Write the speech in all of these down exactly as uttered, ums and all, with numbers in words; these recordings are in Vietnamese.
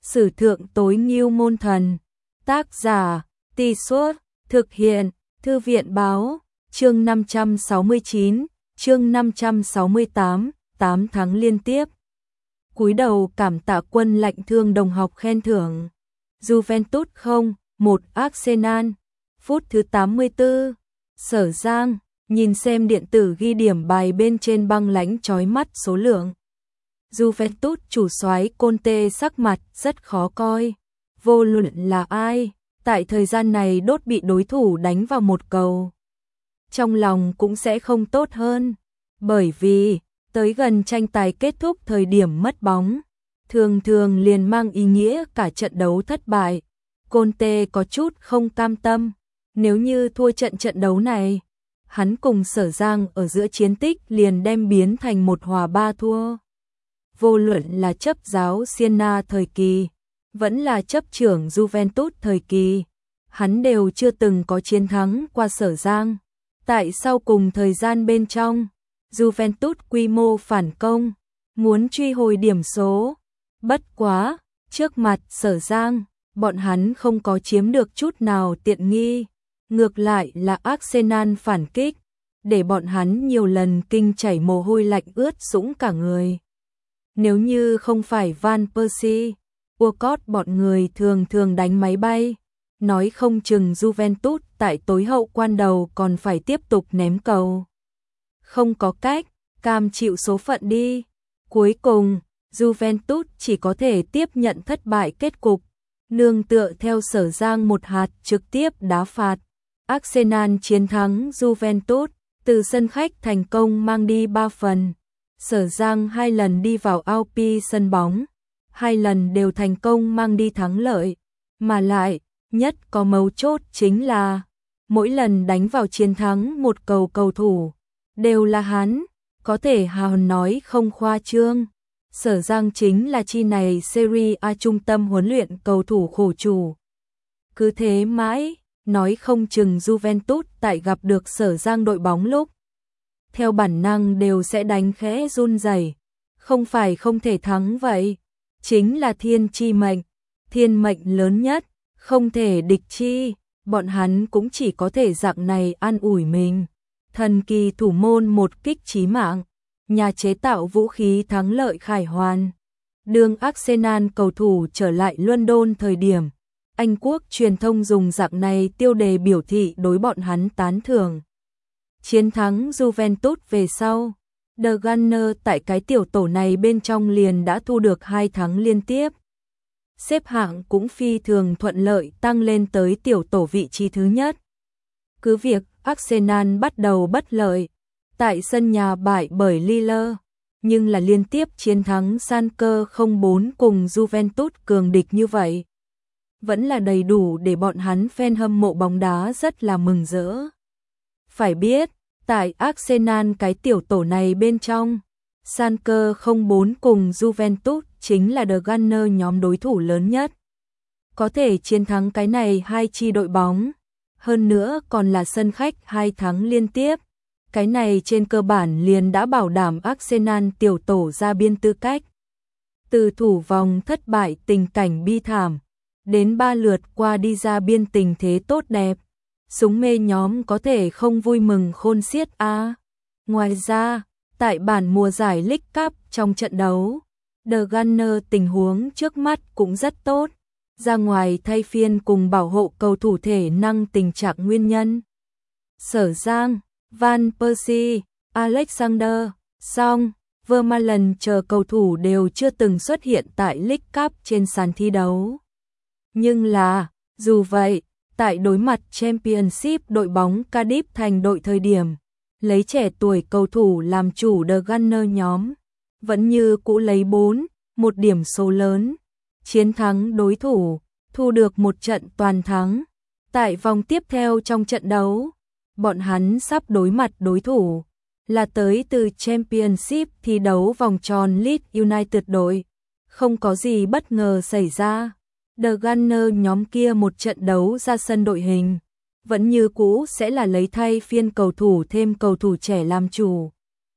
Sử thượng tối ngưu môn thần. Tác giả, Tì Suốt, thực hiện, Thư viện báo, chương năm trăm sáu mươi chín, chương năm trăm sáu mươi tám, tám tháng liên tiếp. Cúi đầu cảm tạ quân lạnh thương đồng học khen thưởng. Juventus không, một Arsenal. Phút thứ tám mươi tư. Sở Giang, nhìn xem điện tử ghi điểm bài bên trên băng lãnh chói mắt số lượng. Juventus chủ soái Conte sắc mặt rất khó coi. Vô luận là ai, tại thời gian này đốt bị đối thủ đánh vào một cầu, trong lòng cũng sẽ không tốt hơn. Bởi vì, tới gần tranh tài kết thúc thời điểm mất bóng, thường thường liền mang ý nghĩa cả trận đấu thất bại. Conte có chút không cam tâm. Nếu như thua trận trận đấu này, hắn cùng Sở Giang ở giữa chiến tích liền đem biến thành một hòa ba thua. Vô luận là chấp giáo Siena thời kỳ, vẫn là chấp trưởng Juventus thời kỳ, hắn đều chưa từng có chiến thắng qua Sở Giang. Tại sau cùng thời gian bên trong, Juventus quy mô phản công, muốn truy hồi điểm số. Bất quá, trước mặt Sở Giang, bọn hắn không có chiếm được chút nào tiện nghi. Ngược lại là Arsenal phản kích, để bọn hắn nhiều lần kinh chảy mồ hôi lạnh ướt sũng cả người. Nếu như không phải Van Persie, Walcott bọn người thường thường đánh máy bay, nói không chừng Juventus tại tối hậu quan đầu còn phải tiếp tục ném cầu. Không có cách, cam chịu số phận đi. Cuối cùng, Juventus chỉ có thể tiếp nhận thất bại kết cục, nương tựa theo Sở Giang một hạt trực tiếp đá phạt. Arsenal chiến thắng Juventus, từ sân khách thành công mang đi ba phần. Sở Giang hai lần đi vào Alpi sân bóng, hai lần đều thành công mang đi thắng lợi. Mà lại, nhất có mấu chốt chính là, mỗi lần đánh vào chiến thắng một cầu cầu thủ, đều là hắn, có thể hào nói không khoa trương. Sở Giang chính là chi này Serie A trung tâm huấn luyện cầu thủ khổ chủ. Cứ thế mãi, nói không chừng Juventus tại gặp được Sở Giang đội bóng lúc, theo bản năng đều sẽ đánh khẽ run rẩy. Không phải không thể thắng vậy, chính là thiên chi mệnh, thiên mệnh lớn nhất, không thể địch chi, bọn hắn cũng chỉ có thể dạng này an ủi mình. Thần kỳ thủ môn một kích chí mạng, nhà chế tạo vũ khí thắng lợi khải hoàn. Đường Arsenal cầu thủ trở lại London thời điểm, Anh quốc truyền thông dùng dạng này tiêu đề biểu thị đối bọn hắn tán thưởng. Chiến thắng Juventus về sau, The Gunners tại cái tiểu tổ này bên trong liền đã thu được hai thắng liên tiếp. Xếp hạng cũng phi thường thuận lợi tăng lên tới tiểu tổ vị trí thứ nhất. Cứ việc Arsenal bắt đầu bất lợi, tại sân nhà bại bởi Lille, nhưng là liên tiếp chiến thắng Schalke không bốn cùng Juventus cường địch như vậy, vẫn là đầy đủ để bọn hắn fan hâm mộ bóng đá rất là mừng rỡ. Phải biết, tại Arsenal cái tiểu tổ này bên trong, Schalke không bốn cùng Juventus chính là The Gunners nhóm đối thủ lớn nhất. Có thể chiến thắng cái này hai chi đội bóng, hơn nữa còn là sân khách hai thắng liên tiếp. Cái này trên cơ bản liền đã bảo đảm Arsenal tiểu tổ ra biên tư cách. Từ thủ vòng thất bại tình cảnh bi thảm, đến ba lượt qua đi ra biên tình thế tốt đẹp, súng mê nhóm có thể không vui mừng khôn xiết a. À. Ngoài ra, tại bản mùa giải League Cup trong trận đấu, The Gunners tình huống trước mắt cũng rất tốt, ra ngoài thay phiên cùng bảo hộ cầu thủ thể năng tình trạng nguyên nhân. Sở Giang, Van Persie, Alexander, Song, Vermaelen chờ cầu thủ đều chưa từng xuất hiện tại League Cup trên sàn thi đấu. Nhưng là, dù vậy, tại đối mặt Championship đội bóng Cardiff thành đội thời điểm, lấy trẻ tuổi cầu thủ làm chủ The Gunners nhóm, vẫn như cũ lấy bốn, một điểm số lớn, chiến thắng đối thủ, thu được một trận toàn thắng. Tại vòng tiếp theo trong trận đấu, bọn hắn sắp đối mặt đối thủ là tới từ Championship thi đấu vòng tròn Leeds United đội. Không có gì bất ngờ xảy ra, The Gunners nhóm kia một trận đấu ra sân đội hình, vẫn như cũ sẽ là lấy thay phiên cầu thủ thêm cầu thủ trẻ làm chủ.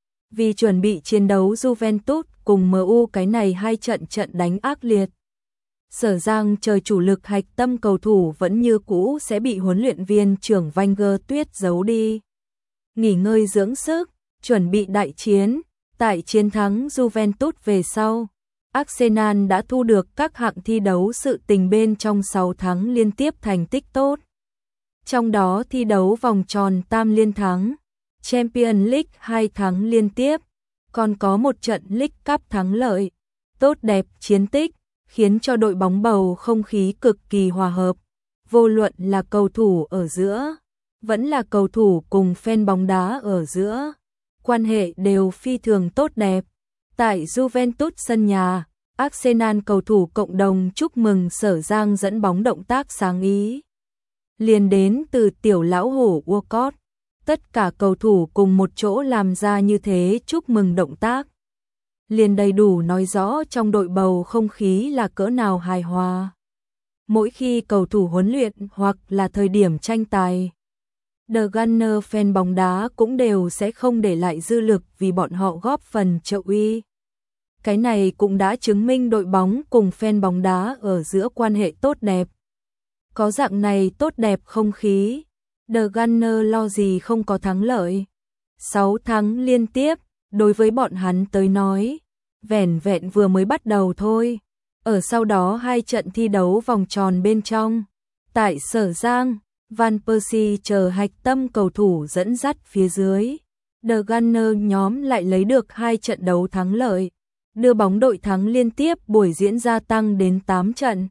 Vì chuẩn bị chiến đấu Juventus cùng em u cái này hai trận trận đánh ác liệt, Sở Giang trời chủ lực hạch tâm cầu thủ vẫn như cũ sẽ bị huấn luyện viên trưởng Wenger tuyết giấu đi. Nghỉ ngơi dưỡng sức, chuẩn bị đại chiến. Tại chiến thắng Juventus về sau, Arsenal đã thu được các hạng thi đấu sự tình bên trong sáu tháng liên tiếp thành tích tốt. Trong đó thi đấu vòng tròn tam liên thắng, Champions League hai tháng liên tiếp, còn có một trận League Cup thắng lợi. Tốt đẹp chiến tích, khiến cho đội bóng bầu không khí cực kỳ hòa hợp. Vô luận là cầu thủ ở giữa, vẫn là cầu thủ cùng fan bóng đá ở giữa, quan hệ đều phi thường tốt đẹp. Tại Juventus sân nhà, Arsenal cầu thủ cộng đồng chúc mừng Sở Giang dẫn bóng động tác sáng ý. Liền đến từ tiểu lão hổ Walcott, tất cả cầu thủ cùng một chỗ làm ra như thế chúc mừng động tác. Liền đầy đủ nói rõ trong đội bầu không khí là cỡ nào hài hòa. Mỗi khi cầu thủ huấn luyện hoặc là thời điểm tranh tài, The Gunner fan bóng đá cũng đều sẽ không để lại dư lực vì bọn họ góp phần trợ uy. Cái này cũng đã chứng minh đội bóng cùng fan bóng đá ở giữa quan hệ tốt đẹp. Có dạng này tốt đẹp không khí, The Gunner lo gì không có thắng lợi. sáu tháng liên tiếp, đối với bọn hắn tới nói, vẻn vẹn vừa mới bắt đầu thôi. Ở sau đó hai trận thi đấu vòng tròn bên trong, tại Sở Giang, Van Persie chờ hạch tâm cầu thủ dẫn dắt phía dưới, The Gunner nhóm lại lấy được hai trận đấu thắng lợi, đưa bóng đội thắng liên tiếp buổi diễn gia tăng đến tám trận.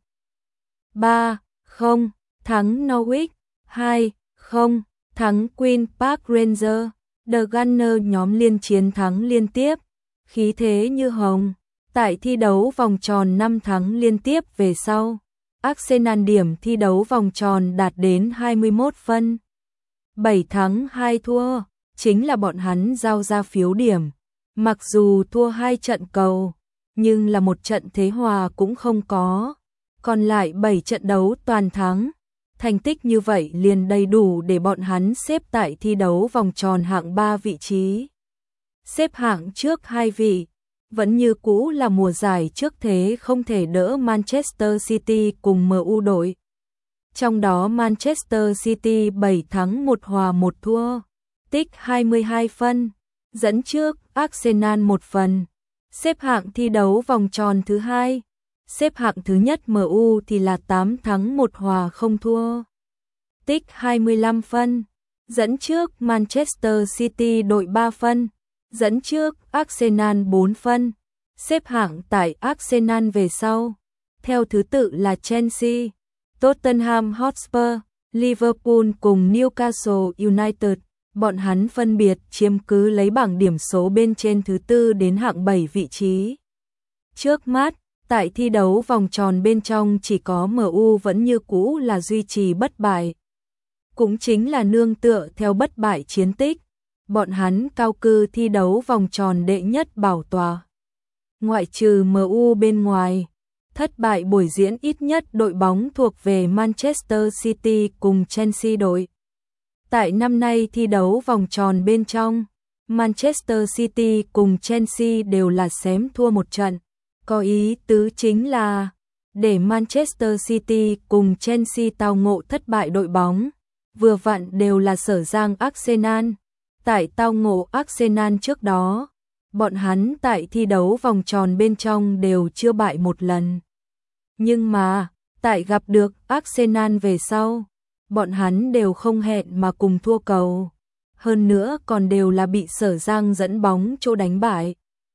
ba không, thắng Norwich, hai không, thắng Queen Park Rangers, The Gunner nhóm liên chiến thắng liên tiếp, khí thế như hồng. Tại thi đấu vòng tròn năm thắng liên tiếp về sau, Arsenal điểm thi đấu vòng tròn đạt đến hai mươi mốt phân. bảy thắng hai thua, chính là bọn hắn giao ra phiếu điểm. Mặc dù thua hai trận cầu, nhưng là một trận thế hòa cũng không có. Còn lại bảy trận đấu toàn thắng. Thành tích như vậy liền đầy đủ để bọn hắn xếp tại thi đấu vòng tròn hạng ba vị trí. Xếp hạng trước hai vị, vẫn như cũ là mùa giải trước thế không thể đỡ Manchester City cùng em u đội. Trong đó Manchester City bảy thắng một hòa một thua, tích hai mươi hai phân, dẫn trước Arsenal một phần. Xếp hạng thi đấu vòng tròn thứ hai, xếp hạng thứ nhất em u thì là tám thắng một hòa không thua, tích hai mươi lăm phân, dẫn trước Manchester City đội ba phân, dẫn trước Arsenal bốn phân. Xếp hạng tại Arsenal về sau, theo thứ tự là Chelsea, Tottenham Hotspur, Liverpool cùng Newcastle United. Bọn hắn phân biệt chiếm cứ lấy bảng điểm số bên trên thứ tư đến hạng bảy vị trí. Trước mắt, tại thi đấu vòng tròn bên trong chỉ có em u vẫn như cũ là duy trì bất bại. Cũng chính là nương tựa theo bất bại chiến tích, bọn hắn cao cư thi đấu vòng tròn đệ nhất bảo tòa. Ngoại trừ em u bên ngoài, thất bại buổi diễn ít nhất đội bóng thuộc về Manchester City cùng Chelsea đội. Tại năm nay thi đấu vòng tròn bên trong, Manchester City cùng Chelsea đều là xém thua một trận. Có ý tứ chính là để Manchester City cùng Chelsea tao ngộ thất bại đội bóng, vừa vặn đều là Sở Giang Arsenal. Tại tao ngộ Arsenal trước đó, bọn hắn tại thi đấu vòng tròn bên trong đều chưa bại một lần. Nhưng mà, tại gặp được Arsenal về sau, bọn hắn đều không hẹn mà cùng thua cầu. Hơn nữa còn đều là bị Sở Giang dẫn bóng chỗ đánh bại.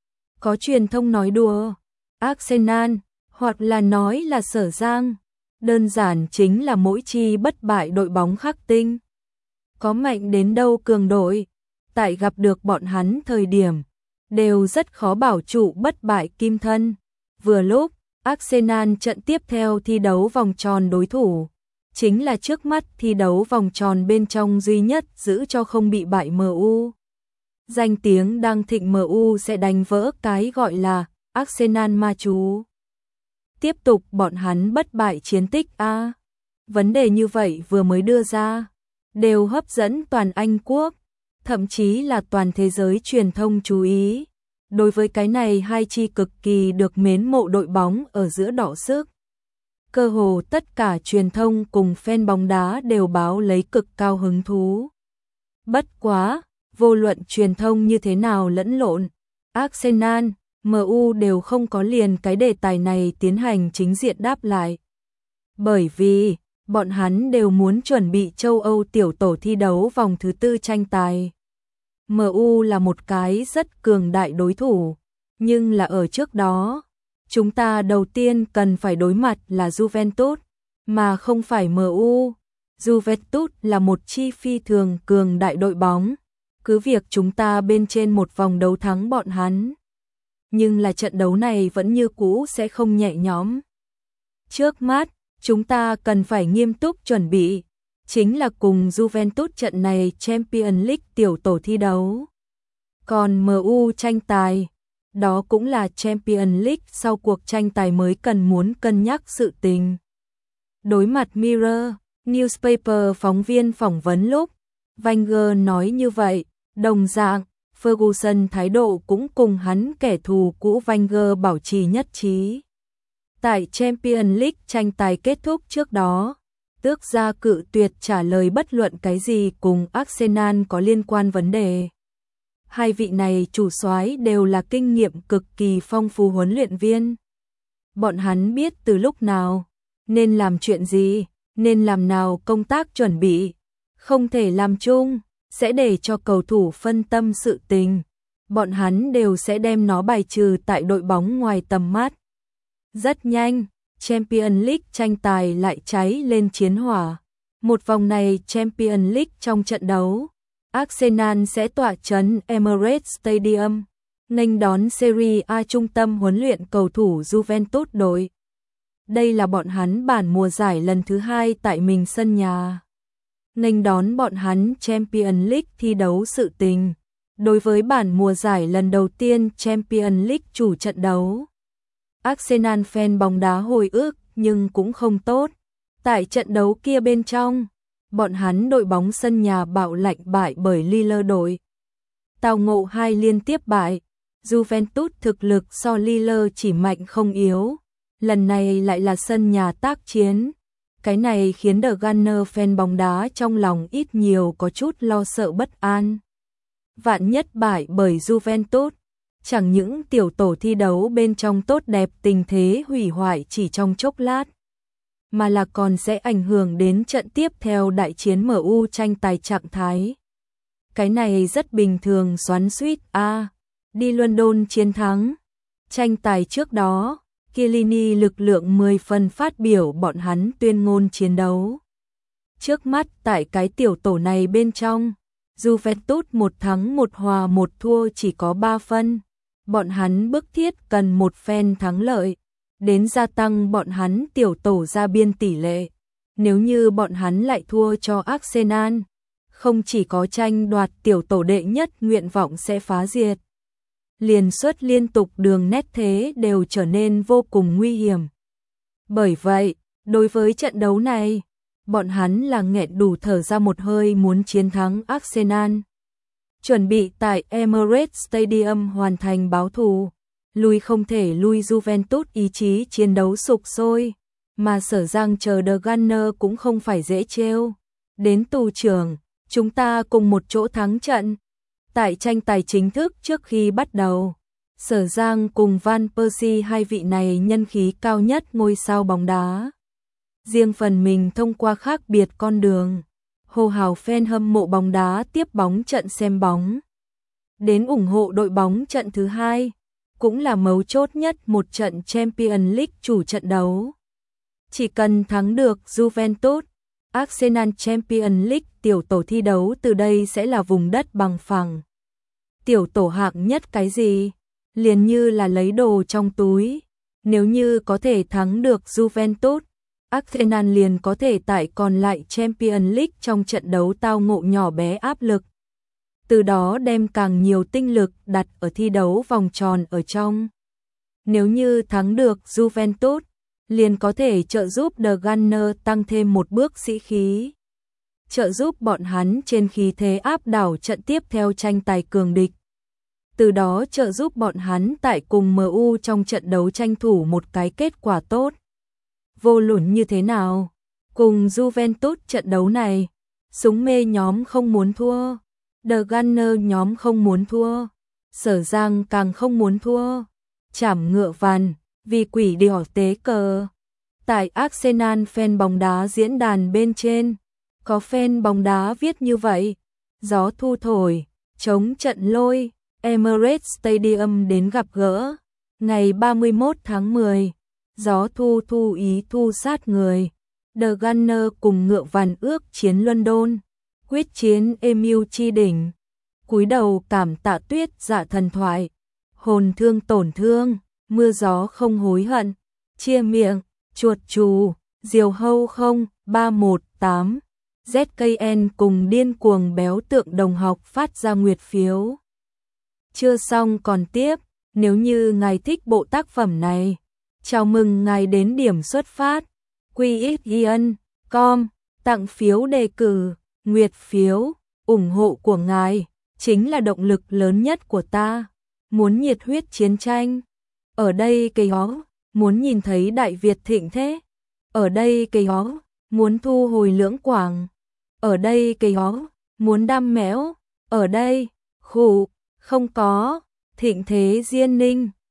Có truyền thông nói đùa, Arsenal, hoặc là nói là Sở Giang, đơn giản chính là mỗi chi bất bại đội bóng khắc tinh. Có mạnh đến đâu cường đội, tại gặp được bọn hắn thời điểm, đều rất khó bảo trụ bất bại kim thân. Vừa lúc, Arsenal trận tiếp theo thi đấu vòng tròn đối thủ, chính là trước mắt thi đấu vòng tròn bên trong duy nhất giữ cho không bị bại em u. Danh tiếng đang thịnh em u sẽ đánh vỡ cái gọi là Arsenal ma chú. Tiếp tục bọn hắn bất bại chiến tích a. Vấn đề như vậy vừa mới đưa ra, đều hấp dẫn toàn Anh quốc, thậm chí là toàn thế giới truyền thông chú ý. Đối với cái này hai chi cực kỳ được mến mộ đội bóng ở giữa đỏ sức. cơ hồ tất cả truyền thông cùng fan bóng đá đều báo lấy cực cao hứng thú. Bất quá, vô luận truyền thông như thế nào lẫn lộn, Arsenal, em u đều không có liền cái đề tài này tiến hành chính diện đáp lại. Bởi vì, bọn hắn đều muốn chuẩn bị châu Âu tiểu tổ thi đấu vòng thứ tư tranh tài. em u là một cái rất cường đại đối thủ, nhưng là ở trước đó, chúng ta đầu tiên cần phải đối mặt là Juventus, mà không phải em u. Juventus là một chi phi thường cường đại đội bóng, cứ việc chúng ta bên trên một vòng đấu thắng bọn hắn. Nhưng là trận đấu này vẫn như cũ sẽ không nhẹ nhõm. Trước mắt, chúng ta cần phải nghiêm túc chuẩn bị, chính là cùng Juventus trận này Champions League tiểu tổ thi đấu. Còn em u tranh tài, đó cũng là Champions League sau cuộc tranh tài mới cần muốn cân nhắc sự tình. Đối mặt Mirror, newspaper phóng viên phỏng vấn lúc, Wenger nói như vậy, đồng dạng, Ferguson thái độ cũng cùng hắn kẻ thù cũ Wenger bảo trì nhất trí. Tại Champions League tranh tài kết thúc trước đó, tước ra cự tuyệt trả lời bất luận cái gì cùng Arsenal có liên quan vấn đề. Hai vị này chủ soái đều là kinh nghiệm cực kỳ phong phú huấn luyện viên. Bọn hắn biết từ lúc nào, nên làm chuyện gì, nên làm nào công tác chuẩn bị, không thể làm chung, sẽ để cho cầu thủ phân tâm sự tình. Bọn hắn đều sẽ đem nó bài trừ tại đội bóng ngoài tầm mắt. Rất nhanh, Champions League tranh tài lại cháy lên chiến hỏa. Một vòng này Champions League trong trận đấu, Arsenal sẽ tọa trấn Emirates Stadium, nghênh đón Serie A trung tâm huấn luyện cầu thủ Juventus đội. Đây là bọn hắn bản mùa giải lần thứ hai tại mình sân nhà. Nghênh đón bọn hắn Champions League thi đấu sự tình. Đối với bản mùa giải lần đầu tiên Champions League chủ trận đấu, Arsenal fan bóng đá hồi ức nhưng cũng không tốt. Tại trận đấu kia bên trong, bọn hắn đội bóng sân nhà bạo lạnh bại bởi Lille đội. Tao ngộ hai liên tiếp bại, Juventus thực lực so Lille chỉ mạnh không yếu. Lần này lại là sân nhà tác chiến. Cái này khiến The Gunner fan bóng đá trong lòng ít nhiều có chút lo sợ bất an. Vạn nhất bại bởi Juventus, chẳng những tiểu tổ thi đấu bên trong tốt đẹp tình thế hủy hoại chỉ trong chốc lát, mà là còn sẽ ảnh hưởng đến trận tiếp theo đại chiến em u tranh tài trạng thái. Cái này rất bình thường xoắn xuýt a, à, đi London chiến thắng. Tranh tài trước đó, Chiellini lực lượng mười phần phát biểu bọn hắn tuyên ngôn chiến đấu. Trước mắt tại cái tiểu tổ này bên trong, Juventus một thắng một hòa một thua chỉ có ba phân. Bọn hắn bức thiết cần một phen thắng lợi, đến gia tăng bọn hắn tiểu tổ ra biên tỷ lệ. Nếu như bọn hắn lại thua cho Arsenal, không chỉ có tranh đoạt tiểu tổ đệ nhất nguyện vọng sẽ phá diệt, liền suất liên tục đường nét thế đều trở nên vô cùng nguy hiểm. Bởi vậy, đối với trận đấu này, bọn hắn là nghẹn đủ thở ra một hơi muốn chiến thắng Arsenal. Chuẩn bị tại Emirates Stadium hoàn thành báo thù, lui không thể lui Juventus ý chí chiến đấu sục sôi, mà Sở Giang chờ The Gunner cũng không phải dễ trêu. Đến tù trưởng, chúng ta cùng một chỗ thắng trận. Tại tranh tài chính thức trước khi bắt đầu, Sở Giang cùng Van Persie hai vị này nhân khí cao nhất ngôi sao bóng đá. Riêng phần mình thông qua khác biệt con đường, hô hào fan hâm mộ bóng đá tiếp bóng trận xem bóng. Đến ủng hộ đội bóng trận thứ hai, cũng là mấu chốt nhất một trận Champions League chủ trận đấu. Chỉ cần thắng được Juventus, Arsenal Champions League tiểu tổ thi đấu từ đây sẽ là vùng đất bằng phẳng. Tiểu tổ hạng nhất cái gì? Liền như là lấy đồ trong túi. Nếu như có thể thắng được Juventus, Arsenal liền có thể tại còn lại Champions League trong trận đấu tao ngộ nhỏ bé áp lực. Từ đó đem càng nhiều tinh lực đặt ở thi đấu vòng tròn ở trong. Nếu như thắng được Juventus, liền có thể trợ giúp The Gunner tăng thêm một bước sĩ khí. Trợ giúp bọn hắn trên khí thế áp đảo trận tiếp theo tranh tài cường địch. Từ đó trợ giúp bọn hắn tại cùng em u trong trận đấu tranh thủ một cái kết quả tốt. vô luận như thế nào. Cùng Juventus trận đấu này, súng mê nhóm không muốn thua, The Gunner nhóm không muốn thua, Sở Giang càng không muốn thua. Chảm ngựa vằn, vì quỷ đỏ tế cờ. Tại Arsenal fan bóng đá diễn đàn bên trên, có fan bóng đá viết như vậy: gió thu thổi, chống trận lôi, Emirates Stadium đến gặp gỡ. Ngày ba mươi mốt tháng mười, gió thu thu ý thu sát người. The Gunner cùng ngựa vằn ước chiến London, quyết chiến Emu chi đỉnh. Cúi đầu cảm tạ tuyết dạ thần thoại, hồn thương tổn thương, mưa gió không hối hận, chia miệng, chuột chù, diều hâu không, ba một tám. Z K N cùng điên cuồng béo tượng đồng học phát ra nguyệt phiếu. Chưa xong còn tiếp, nếu như ngài thích bộ tác phẩm này, chào mừng ngài đến điểm xuất phát Q X I N com tặng phiếu đề cử, nguyệt phiếu, ủng hộ của ngài chính là động lực lớn nhất của ta. Muốn nhiệt huyết chiến tranh, ở đây cây ó, muốn nhìn thấy Đại Việt thịnh thế, ở đây cây ó, muốn thu hồi Lưỡng Quảng, ở đây cây ó, muốn đam mẽo, ở đây, khủ, không có, thịnh thế Diên Ninh.